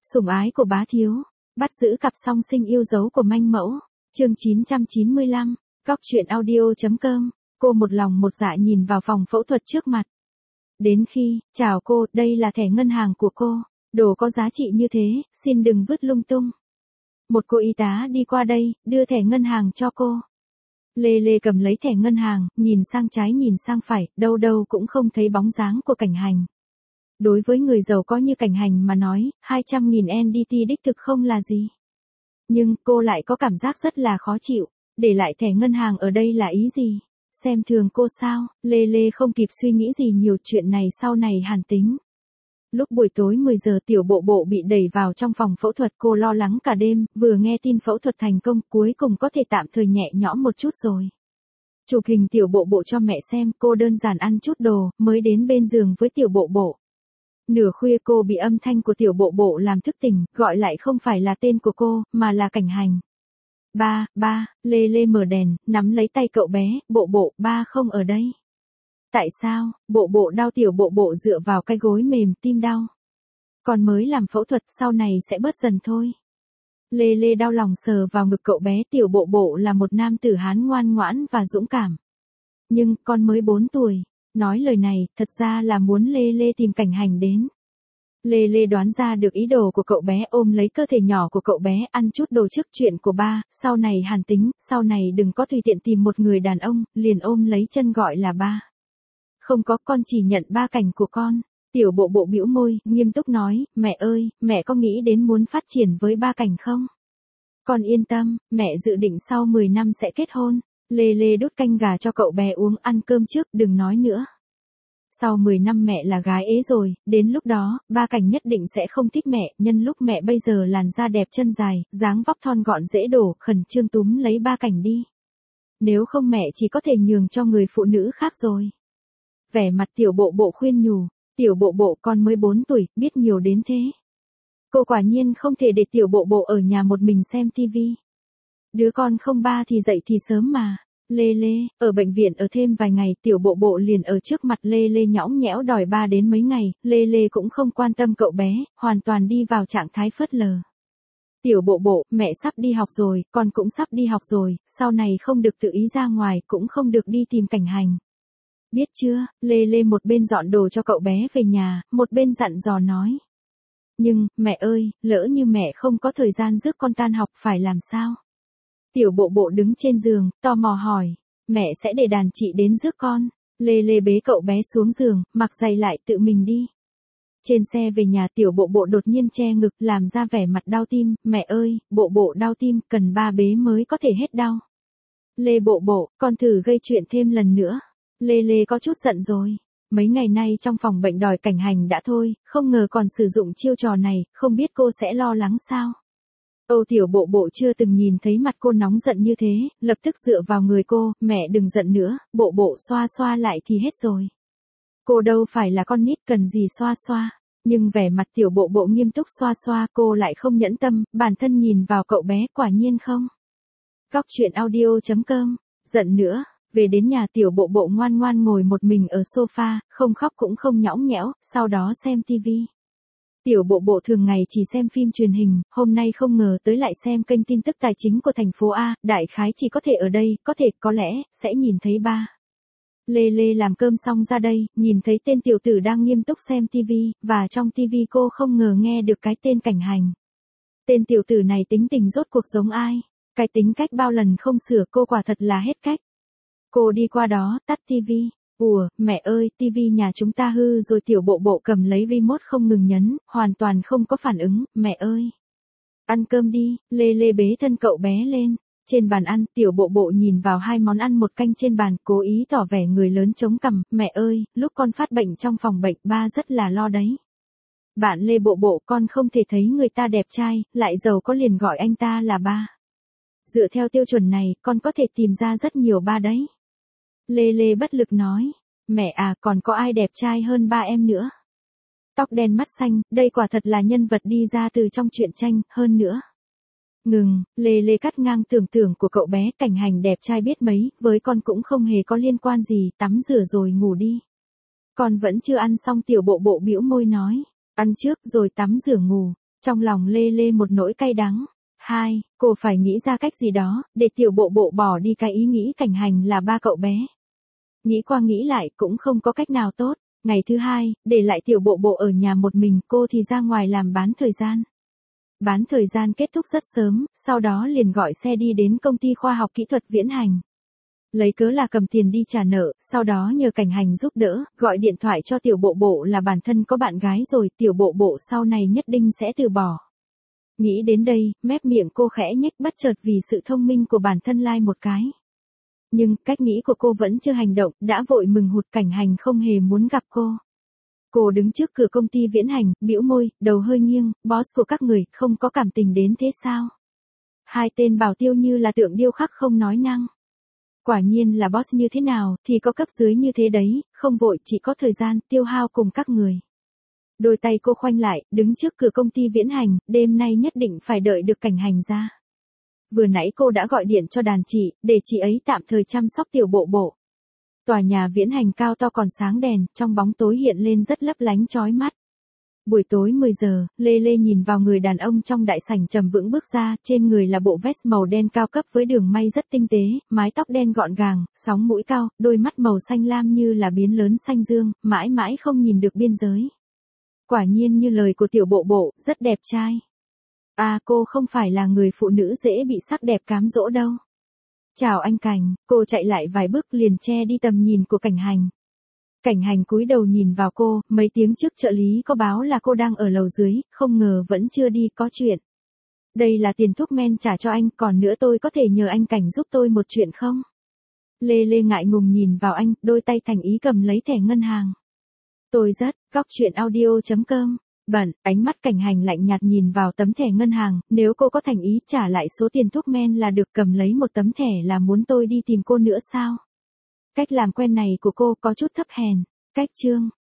Sủng ái của bá thiếu, bắt giữ cặp song sinh yêu dấu của manh mẫu, chương 995, Cóc truyện audio.com, cô một lòng một dạ nhìn vào phòng phẫu thuật trước mặt. Đến khi, chào cô, đây là thẻ ngân hàng của cô, đồ có giá trị như thế, xin đừng vứt lung tung. Một cô y tá đi qua đây, đưa thẻ ngân hàng cho cô. Lê Lê cầm lấy thẻ ngân hàng, nhìn sang trái nhìn sang phải, đâu đâu cũng không thấy bóng dáng của Cảnh Hành. Đối với người giàu có như Cảnh Hành mà nói, 200.000 NDT đích thực không là gì. Nhưng cô lại có cảm giác rất là khó chịu, để lại thẻ ngân hàng ở đây là ý gì? Xem thường cô sao? Lê Lê không kịp suy nghĩ gì nhiều, chuyện này sau này hàn tính. Lúc buổi tối 10 giờ Tiểu Bộ Bộ bị đẩy vào trong phòng phẫu thuật, cô lo lắng cả đêm, vừa nghe tin phẫu thuật thành công, cuối cùng có thể tạm thời nhẹ nhõm một chút rồi. Chụp hình Tiểu Bộ Bộ cho mẹ xem, cô đơn giản ăn chút đồ, mới đến bên giường với Tiểu Bộ Bộ. Nửa khuya cô bị âm thanh của Tiểu Bộ Bộ làm thức tỉnh, gọi lại không phải là tên của cô, mà là Cảnh Hành. Ba, Lê Lê mở đèn, nắm lấy tay cậu bé, Bộ Bộ, ba không ở đây. Tại sao? Bộ Bộ đau. Tiểu Bộ Bộ dựa vào cái gối mềm, tim đau. Còn mới làm phẫu thuật, sau này sẽ bớt dần thôi. Lê Lê đau lòng sờ vào ngực cậu bé. Tiểu Bộ Bộ là một nam tử Hán ngoan ngoãn và dũng cảm. Nhưng, con mới 4 tuổi. Nói lời này, thật ra là muốn Lê Lê tìm Cảnh Hành đến. Lê Lê đoán ra được ý đồ của cậu bé, ôm lấy cơ thể nhỏ của cậu bé, ăn chút đồ trước chuyện của ba, sau này hàn tính, sau này đừng có tùy tiện tìm một người đàn ông, liền ôm lấy chân gọi là ba. Không có, con chỉ nhận ba Cảnh của con. Tiểu Bộ Bộ bĩu môi, nghiêm túc nói, mẹ ơi, mẹ có nghĩ đến muốn phát triển với ba Cảnh không? Con yên tâm, mẹ dự định sau 10 năm sẽ kết hôn. Lê Lê đút canh gà cho cậu bé uống, ăn cơm trước, đừng nói nữa. Sau 10 năm mẹ là gái ế rồi, đến lúc đó, ba Cảnh nhất định sẽ không thích mẹ, nhân lúc mẹ bây giờ làn da đẹp chân dài, dáng vóc thon gọn dễ đổ, khẩn trương túm lấy ba Cảnh đi. Nếu không mẹ chỉ có thể nhường cho người phụ nữ khác rồi. Vẻ mặt Tiểu Bộ Bộ khuyên nhủ, Tiểu Bộ Bộ con mới 4 tuổi, biết nhiều đến thế. Cô quả nhiên không thể để Tiểu Bộ Bộ ở nhà một mình xem tivi. Đứa con không ba thì dậy thì sớm mà. Lê Lê, ở bệnh viện ở thêm vài ngày, Tiểu Bộ Bộ liền ở trước mặt Lê Lê nhõng nhẽo đòi ba đến mấy ngày, Lê Lê cũng không quan tâm cậu bé, hoàn toàn đi vào trạng thái phớt lờ. Tiểu Bộ Bộ, mẹ sắp đi học rồi, con cũng sắp đi học rồi, sau này không được tự ý ra ngoài, cũng không được đi tìm Cảnh Hành. Biết chưa? Lê Lê một bên dọn đồ cho cậu bé về nhà, một bên dặn dò nói. Nhưng, mẹ ơi, lỡ như mẹ không có thời gian rước con tan học phải làm sao? Tiểu Bộ Bộ đứng trên giường, tò mò hỏi, mẹ sẽ để đàn chị đến rước con. Lê Lê bế cậu bé xuống giường, mặc giày lại tự mình đi. Trên xe về nhà Tiểu Bộ Bộ đột nhiên che ngực, làm ra vẻ mặt đau tim, mẹ ơi, Bộ Bộ đau tim, cần ba bế mới có thể hết đau. Lê Bộ Bộ, con thử gây chuyện thêm lần nữa. Lê Lê có chút giận rồi. Mấy ngày nay trong phòng bệnh đòi Cảnh Hành đã thôi, không ngờ còn sử dụng chiêu trò này, không biết cô sẽ lo lắng sao? Tiểu Bộ Bộ chưa từng nhìn thấy mặt cô nóng giận như thế, lập tức dựa vào người cô, mẹ đừng giận nữa, Bộ Bộ xoa xoa lại thì hết rồi. Cô đâu phải là con nít cần gì xoa xoa, nhưng vẻ mặt Tiểu Bộ Bộ nghiêm túc xoa xoa, cô lại không nhẫn tâm, bản thân nhìn vào cậu bé, quả nhiên không. Cóc truyện audio.com, giận nữa. Về đến nhà Tiểu Bộ Bộ ngoan ngoan ngồi một mình ở sofa, không khóc cũng không nhõng nhẽo, sau đó xem tivi. Tiểu Bộ Bộ thường ngày chỉ xem phim truyền hình, hôm nay không ngờ tới lại xem kênh tin tức tài chính của thành phố A, đại khái chỉ có thể ở đây, có lẽ, sẽ nhìn thấy ba. Lê Lê làm cơm xong ra đây, nhìn thấy tên tiểu tử đang nghiêm túc xem tivi, và trong tivi cô không ngờ nghe được cái tên Cảnh Hành. Tên tiểu tử này tính tình rốt cuộc giống ai? Cái tính cách bao lần không sửa cô quả thật là hết cách. Cô đi qua đó, tắt tivi. Mẹ ơi, tivi nhà chúng ta hư rồi. Tiểu Bộ Bộ cầm lấy remote không ngừng nhấn, hoàn toàn không có phản ứng, mẹ ơi. Ăn cơm đi, Lê Lê bế thân cậu bé lên. Trên bàn ăn, Tiểu Bộ Bộ nhìn vào 2 món ăn một canh trên bàn, cố ý tỏ vẻ người lớn chống cằm, mẹ ơi, lúc con phát bệnh trong phòng bệnh, ba rất là lo đấy. Bạn Lê Bộ Bộ, con không thể thấy người ta đẹp trai, lại giàu có liền gọi anh ta là ba. Dựa theo tiêu chuẩn này, con có thể tìm ra rất nhiều ba đấy. Lê Lê bất lực nói, mẹ à, còn có ai đẹp trai hơn ba em nữa? Tóc đen mắt xanh, đây quả thật là nhân vật đi ra từ trong truyện tranh, hơn nữa. Ngừng, Lê Lê cắt ngang tưởng tượng của cậu bé, Cảnh Hành đẹp trai biết mấy, với con cũng không hề có liên quan gì, tắm rửa rồi ngủ đi. Con vẫn chưa ăn xong. Tiểu Bộ Bộ bĩu môi nói, ăn trước rồi tắm rửa ngủ. Trong lòng Lê Lê một nỗi cay đắng. 2. Cô phải nghĩ ra cách gì đó, để tiểu bộ bộ bỏ đi cái ý nghĩ Cảnh Hành là ba cậu bé. Nghĩ qua nghĩ lại cũng không có cách nào tốt. Ngày thứ 2, để lại tiểu bộ bộ ở nhà một mình, cô thì ra ngoài làm bán thời gian. Bán thời gian kết thúc rất sớm, sau đó liền gọi xe đi đến công ty khoa học kỹ thuật Viễn Hành. Lấy cớ là cầm tiền đi trả nợ, sau đó nhờ Cảnh Hành giúp đỡ, gọi điện thoại cho tiểu bộ bộ là bản thân có bạn gái rồi, tiểu bộ bộ sau này nhất định sẽ từ bỏ. Nghĩ đến đây, mép miệng cô khẽ nhếch bất chợt vì sự thông minh của bản thân lai một cái. Nhưng, cách nghĩ của cô vẫn chưa hành động, đã vội mừng hụt. Cảnh Hành không hề muốn gặp cô. Cô đứng trước cửa công ty Viễn Hành, bĩu môi, đầu hơi nghiêng, boss của các người, không có cảm tình đến thế sao? Hai tên bảo tiêu như là tượng điêu khắc không nói năng. Quả nhiên là boss như thế nào, thì có cấp dưới như thế đấy, không vội, chỉ có thời gian, tiêu hao cùng các người. Đôi tay cô khoanh lại, đứng trước cửa công ty Viễn Hành, đêm nay nhất định phải đợi được Cảnh Hành ra. Vừa nãy cô đã gọi điện cho đàn chị, để chị ấy tạm thời chăm sóc tiểu bộ bộ. Tòa nhà Viễn Hành cao to còn sáng đèn, trong bóng tối hiện lên rất lấp lánh chói mắt. Buổi tối 10 giờ, Lê Lê nhìn vào người đàn ông trong đại sảnh trầm vững bước ra, trên người là bộ vest màu đen cao cấp với đường may rất tinh tế, mái tóc đen gọn gàng, sóng mũi cao, đôi mắt màu xanh lam như là biến lớn xanh dương, mãi mãi không nhìn được biên giới. Quả nhiên như lời của tiểu bộ bộ, rất đẹp trai. À, cô không phải là người phụ nữ dễ bị sắc đẹp cám dỗ đâu. Chào anh Cảnh, cô chạy lại vài bước liền che đi tầm nhìn của Cảnh Hành. Cảnh Hành cúi đầu nhìn vào cô, mấy tiếng trước trợ lý có báo là cô đang ở lầu dưới, không ngờ vẫn chưa đi, có chuyện. Đây là tiền thuốc men trả cho anh, còn nữa tôi có thể nhờ anh Cảnh giúp tôi một chuyện không? Lê Lê ngại ngùng nhìn vào anh, đôi tay thành ý cầm lấy thẻ ngân hàng. Tôi rất, góc chuyện audio.com. Bận, ánh mắt Cảnh Hành lạnh nhạt nhìn vào tấm thẻ ngân hàng, nếu cô có thành ý trả lại số tiền thuốc men là được, cầm lấy một tấm thẻ là muốn tôi đi tìm cô nữa sao? Cách làm quen này của cô có chút thấp hèn. Cách chương